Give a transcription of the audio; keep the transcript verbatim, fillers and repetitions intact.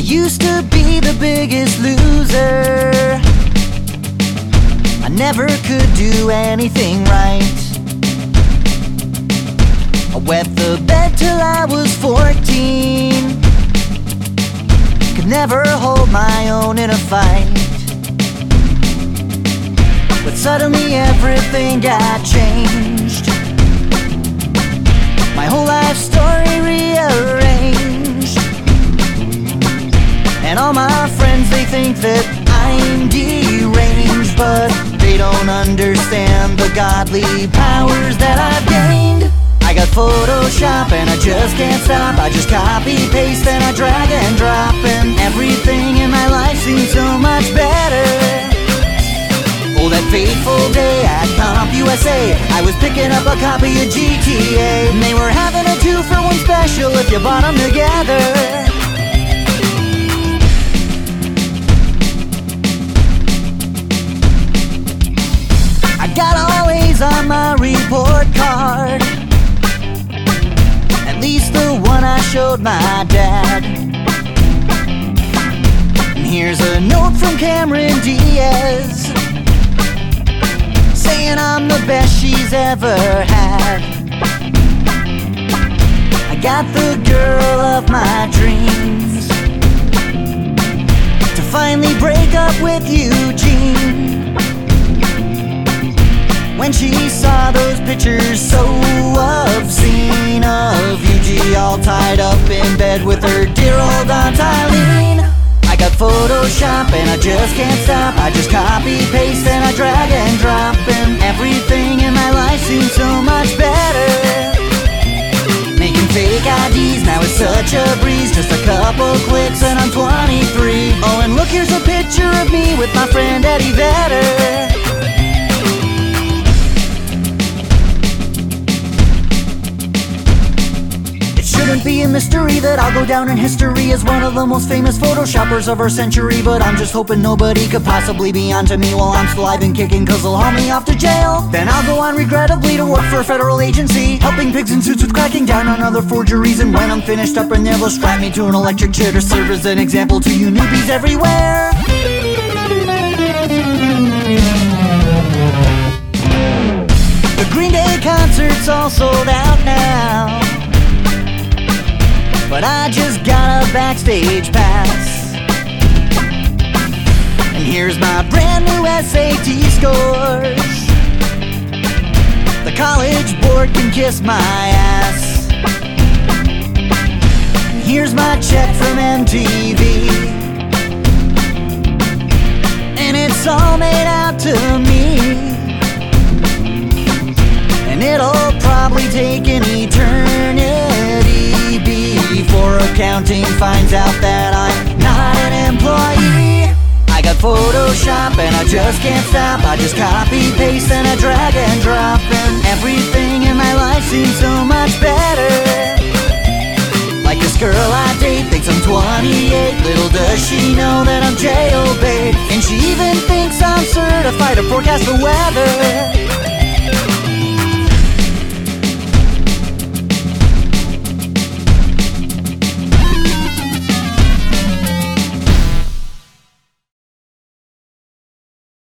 used to be the biggest loser. I never could do anything right. I wet the bed till I was fourteen. Could never hold my own in a fight. But suddenly everything got changed. My whole life story rearranged. And all my friends, they think that I'm deranged, but they don't understand the godly powers that I've gained. I got Photoshop and I just can't stop. I just copy, paste, and I drag and drop, and everything in my life seems so much better. Oh, that fateful day at CompUSA, I was picking up a copy of G T A, and they were having a two for one special if you bought them together. I got all A's on my report card, at least the one I showed my dad. And here's a note from Cameron Diaz, saying I'm the best she's ever had. I got the girl of my dreams to finally break up with Eugene. When she saw those pictures so obscene of Eugene all tied up in bed with her dear old Aunt Eileen. I got Photoshop and I just can't stop. I just copy, paste, and I drag and drop, and everything in my life seems so much better. Making fake I Ds now is such a breeze. Just a couple clicks and I'm twenty-three. Oh, and look, here's a picture of me with my friend Eddie Vedder. Shouldn't be a mystery that I'll go down in history as one of the most famous photoshoppers of our century. But I'm just hoping nobody could possibly be onto me while I'm still alive and kicking, cause they'll haul me off to jail. Then I'll go on regrettably to work for a federal agency, helping pigs in suits with cracking down on other forgeries. And when I'm finished up in there, they'll strap me to an electric chair to serve as an example to you newbies everywhere. The Green Day concert's all sold out now, but I just got a backstage pass. And here's my brand new S A T scores. The college board can kiss my ass. Here's my check from M T V, and it's all made out to me. And it'll probably take an eternity before accounting finds out that I'm not an employee. I got Photoshop and I just can't stop. I just copy, paste, and I drag and drop, and everything in my life seems so much better. Like this girl I date thinks I'm twenty-eight. Little does she know that I'm jailbait, and she even thinks I'm certified to forecast the weather.